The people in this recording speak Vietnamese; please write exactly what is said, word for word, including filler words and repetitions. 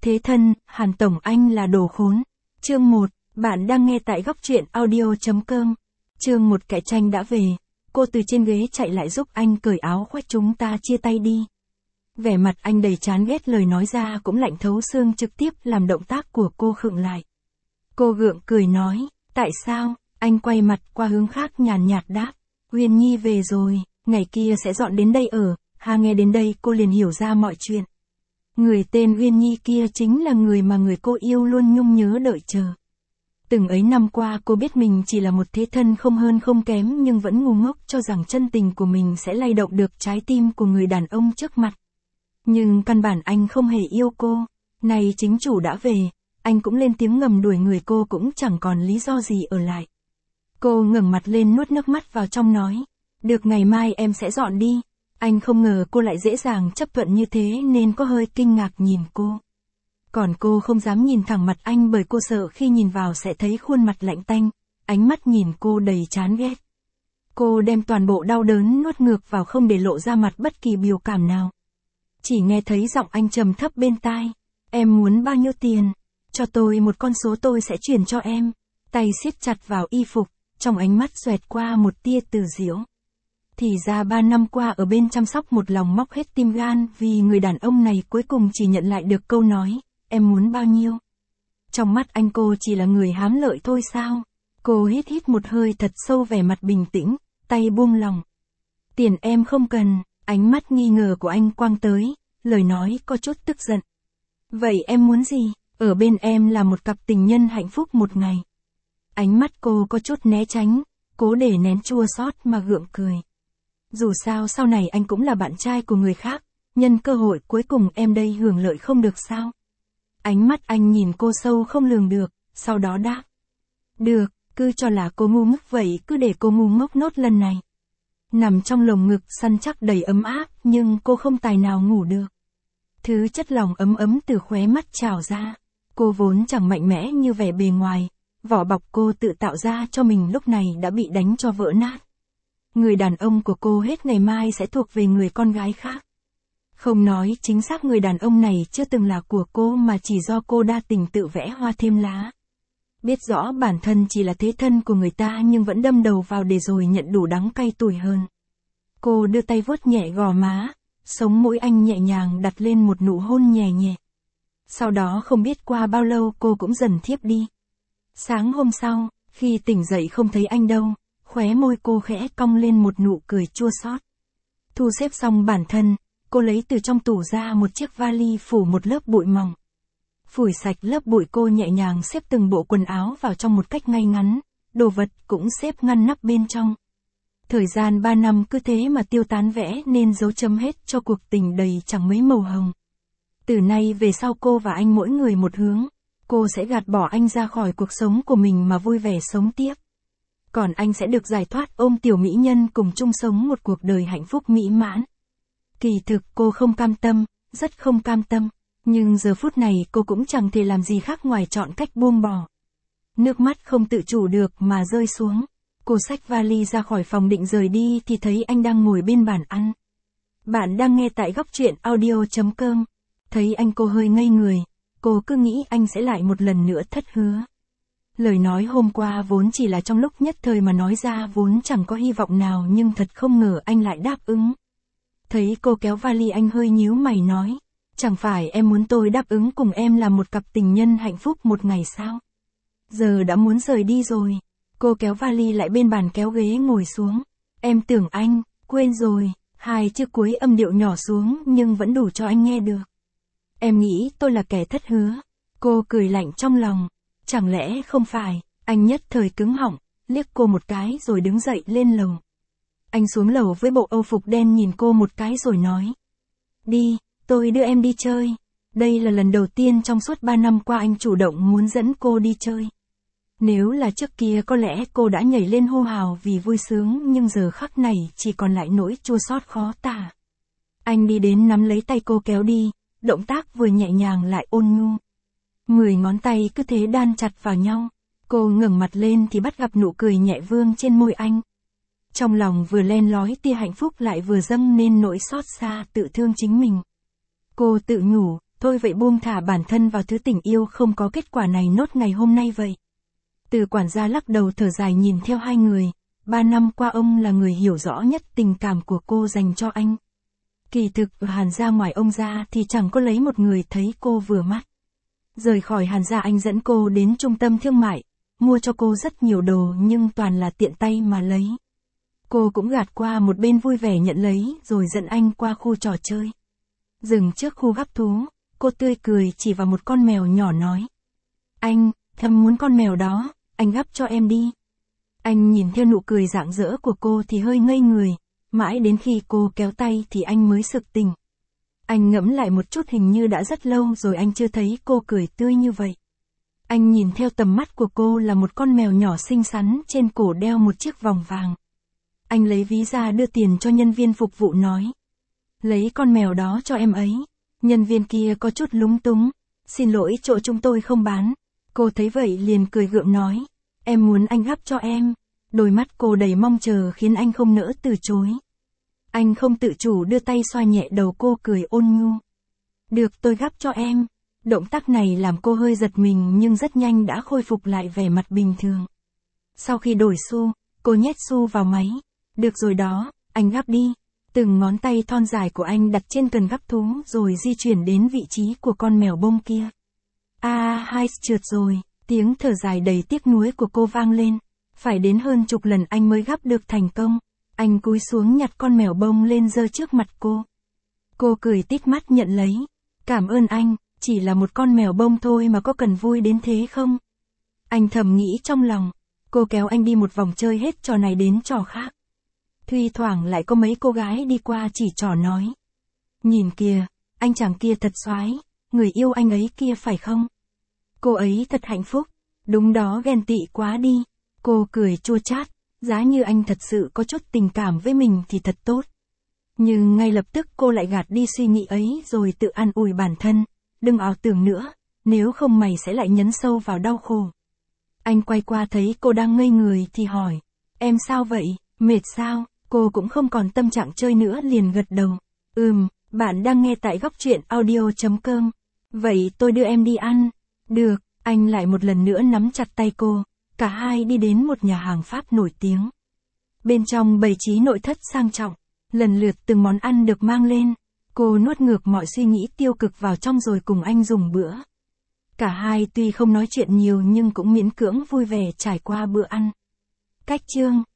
Thế thân, Hàn Tổng anh là đồ khốn. Chương một, bạn đang nghe tại góc truyện audio.com. Chương một Kẻ tranh đã về. Cô từ trên ghế chạy lại giúp anh cởi áo khoác, chúng ta chia tay đi. Vẻ mặt anh đầy chán ghét, lời nói ra cũng lạnh thấu xương, trực tiếp làm động tác của cô khựng lại. Cô gượng cười nói, tại sao? Anh quay mặt qua hướng khác nhàn nhạt đáp, Uyên Nhi về rồi, ngày kia sẽ dọn đến đây ở. Hà nghe đến đây cô liền hiểu ra mọi chuyện. Người tên Uyên Nhi kia chính là người mà người cô yêu luôn nhung nhớ đợi chờ. Từng ấy năm qua cô biết mình chỉ là một thế thân không hơn không kém, nhưng vẫn ngu ngốc cho rằng chân tình của mình sẽ lay động được trái tim của người đàn ông trước mặt. Nhưng căn bản anh không hề yêu cô. Này chính chủ đã về, anh cũng lên tiếng ngầm đuổi người, cô cũng chẳng còn lý do gì ở lại. Cô ngẩng mặt lên nuốt nước mắt vào trong nói, được, ngày mai em sẽ dọn đi. Anh không ngờ cô lại dễ dàng chấp thuận như thế nên có hơi kinh ngạc nhìn cô. Còn cô không dám nhìn thẳng mặt anh bởi cô sợ khi nhìn vào sẽ thấy khuôn mặt lạnh tanh, ánh mắt nhìn cô đầy chán ghét. Cô đem toàn bộ đau đớn nuốt ngược vào, không để lộ ra mặt bất kỳ biểu cảm nào. Chỉ nghe thấy giọng anh trầm thấp bên tai, em muốn bao nhiêu tiền? Cho tôi một con số tôi sẽ chuyển cho em. Tay siết chặt vào y phục, trong ánh mắt xoẹt qua một tia từ giễu. Thì ra ba năm qua ở bên chăm sóc một lòng móc hết tim gan vì người đàn ông này cuối cùng chỉ nhận lại được câu nói, em muốn bao nhiêu? Trong mắt anh cô chỉ là người hám lợi thôi sao? Cô hít hít một hơi thật sâu, vẻ mặt bình tĩnh, tay buông lòng. Tiền em không cần. Ánh mắt nghi ngờ của anh quang tới, lời nói có chút tức giận. Vậy em muốn gì? Ở bên em là một cặp tình nhân hạnh phúc một ngày. Ánh mắt cô có chút né tránh, cố để nén chua xót mà gượng cười. Dù sao sau này anh cũng là bạn trai của người khác, nhân cơ hội cuối cùng em đây hưởng lợi không được sao? Ánh mắt anh nhìn cô sâu không lường được, sau đó đáp. Được, cứ cho là cô ngu ngốc vậy, cứ để cô ngu ngốc nốt lần này. Nằm trong lồng ngực săn chắc đầy ấm áp, nhưng cô không tài nào ngủ được. Thứ chất lòng ấm ấm từ khóe mắt trào ra. Cô vốn chẳng mạnh mẽ như vẻ bề ngoài, vỏ bọc cô tự tạo ra cho mình lúc này đã bị đánh cho vỡ nát. Người đàn ông của cô hết ngày mai sẽ thuộc về người con gái khác. Không nói chính xác người đàn ông này chưa từng là của cô, mà chỉ do cô đa tình tự vẽ hoa thêm lá. Biết rõ bản thân chỉ là thế thân của người ta nhưng vẫn đâm đầu vào để rồi nhận đủ đắng cay tủi hơn. Cô đưa tay vuốt nhẹ gò má, sống mũi anh nhẹ nhàng đặt lên một nụ hôn nhẹ nhẹ. Sau đó không biết qua bao lâu cô cũng dần thiếp đi. Sáng hôm sau, khi tỉnh dậy không thấy anh đâu, khóe môi cô khẽ cong lên một nụ cười chua xót. Thu xếp xong bản thân, cô lấy từ trong tủ ra một chiếc vali phủ một lớp bụi mỏng. Phủi sạch lớp bụi, cô nhẹ nhàng xếp từng bộ quần áo vào trong một cách ngay ngắn, đồ vật cũng xếp ngăn nắp bên trong. Thời gian ba năm cứ thế mà tiêu tán, vẽ nên dấu chấm hết cho cuộc tình đầy chẳng mấy màu hồng. Từ nay về sau cô và anh mỗi người một hướng, cô sẽ gạt bỏ anh ra khỏi cuộc sống của mình mà vui vẻ sống tiếp. Còn anh sẽ được giải thoát ôm tiểu mỹ nhân cùng chung sống một cuộc đời hạnh phúc mỹ mãn. Kỳ thực cô không cam tâm, rất không cam tâm. Nhưng giờ phút này cô cũng chẳng thể làm gì khác ngoài chọn cách buông bỏ. Nước mắt không tự chủ được mà rơi xuống. Cô xách vali ra khỏi phòng định rời đi thì thấy anh đang ngồi bên bàn ăn. Bạn đang nghe tại góc truyện audio.com. Thấy anh cô hơi ngây người, cô cứ nghĩ anh sẽ lại một lần nữa thất hứa. Lời nói hôm qua vốn chỉ là trong lúc nhất thời mà nói ra, vốn chẳng có hy vọng nào, nhưng thật không ngờ anh lại đáp ứng. Thấy cô kéo vali anh hơi nhíu mày nói. Chẳng phải em muốn tôi đáp ứng cùng em là một cặp tình nhân hạnh phúc một ngày sao? Giờ đã muốn rời đi rồi. Cô kéo vali lại bên bàn kéo ghế ngồi xuống. Em tưởng anh, quên rồi. Hai chữ cuối âm điệu nhỏ xuống nhưng vẫn đủ cho anh nghe được. Em nghĩ tôi là kẻ thất hứa. Cô cười lạnh trong lòng. Chẳng lẽ không phải? Anh nhất thời cứng họng, liếc cô một cái rồi đứng dậy lên lầu. Anh xuống lầu với bộ âu phục đen nhìn cô một cái rồi nói. Đi. Tôi đưa em đi chơi. Đây là lần đầu tiên trong suốt ba năm qua anh chủ động muốn dẫn cô đi chơi. Nếu là trước kia có lẽ cô đã nhảy lên hô hào vì vui sướng, nhưng giờ khắc này chỉ còn lại nỗi chua xót khó tả. Anh đi đến nắm lấy tay cô kéo đi, động tác vừa nhẹ nhàng lại ôn nhu. Mười ngón tay cứ thế đan chặt vào nhau. Cô ngẩng mặt lên thì bắt gặp nụ cười nhẹ vương trên môi anh. Trong lòng vừa len lói tia hạnh phúc lại vừa dâng nên nỗi xót xa tự thương chính mình. Cô tự nhủ, thôi vậy buông thả bản thân vào thứ tình yêu không có kết quả này nốt ngày hôm nay vậy. Từ quản gia lắc đầu thở dài nhìn theo hai người, ba năm qua ông là người hiểu rõ nhất tình cảm của cô dành cho anh. Kỳ thực, Hàn gia ngoài ông ra thì chẳng có lấy một người thấy cô vừa mắt. Rời khỏi Hàn gia anh dẫn cô đến trung tâm thương mại, mua cho cô rất nhiều đồ nhưng toàn là tiện tay mà lấy. Cô cũng gạt qua một bên vui vẻ nhận lấy rồi dẫn anh qua khu trò chơi. Dừng trước khu gắp thú, cô tươi cười chỉ vào một con mèo nhỏ nói. Anh, thầm muốn con mèo đó, anh gắp cho em đi. Anh nhìn theo nụ cười rạng rỡ của cô thì hơi ngây người, mãi đến khi cô kéo tay thì anh mới sực tỉnh. Anh ngẫm lại một chút hình như đã rất lâu rồi anh chưa thấy cô cười tươi như vậy. Anh nhìn theo tầm mắt của cô là một con mèo nhỏ xinh xắn trên cổ đeo một chiếc vòng vàng. Anh lấy ví ra đưa tiền cho nhân viên phục vụ nói. Lấy con mèo đó cho em ấy. Nhân viên kia có chút lúng túng. Xin lỗi chỗ chúng tôi không bán. Cô thấy vậy liền cười gượng nói. Em muốn anh gắp cho em. Đôi mắt cô đầy mong chờ khiến anh không nỡ từ chối. Anh không tự chủ đưa tay xoa nhẹ đầu cô cười ôn nhu. Được tôi gắp cho em. Động tác này làm cô hơi giật mình nhưng rất nhanh đã khôi phục lại vẻ mặt bình thường. Sau khi đổi xu, cô nhét xu vào máy. Được rồi đó, anh gắp đi. Từng ngón tay thon dài của anh đặt trên cần gắp thú rồi di chuyển đến vị trí của con mèo bông kia. À, hai trượt rồi, tiếng thở dài đầy tiếc nuối của cô vang lên. Phải đến hơn chục lần anh mới gắp được thành công. Anh cúi xuống nhặt con mèo bông lên giơ trước mặt cô. Cô cười tít mắt nhận lấy. Cảm ơn anh, chỉ là một con mèo bông thôi mà có cần vui đến thế không? Anh thầm nghĩ trong lòng. Cô kéo anh đi một vòng chơi hết trò này đến trò khác. Thi thoảng lại có mấy cô gái đi qua chỉ trò nói. Nhìn kìa, anh chàng kia thật xoái, người yêu anh ấy kia phải không? Cô ấy thật hạnh phúc, đúng đó ghen tị quá đi. Cô cười chua chát, giá như anh thật sự có chút tình cảm với mình thì thật tốt. Nhưng ngay lập tức cô lại gạt đi suy nghĩ ấy rồi tự an ủi bản thân. Đừng ảo tưởng nữa, nếu không mày sẽ lại nhấn sâu vào đau khổ. Anh quay qua thấy cô đang ngây người thì hỏi. Em sao vậy, mệt sao? Cô cũng không còn tâm trạng chơi nữa liền gật đầu. Ừm, bạn đang nghe tại góc truyện audio chấm com. Vậy tôi đưa em đi ăn. Được, anh lại một lần nữa nắm chặt tay cô. Cả hai đi đến một nhà hàng Pháp nổi tiếng. Bên trong bày trí nội thất sang trọng. Lần lượt từng món ăn được mang lên. Cô nuốt ngược mọi suy nghĩ tiêu cực vào trong rồi cùng anh dùng bữa. Cả hai tuy không nói chuyện nhiều nhưng cũng miễn cưỡng vui vẻ trải qua bữa ăn. Cách chương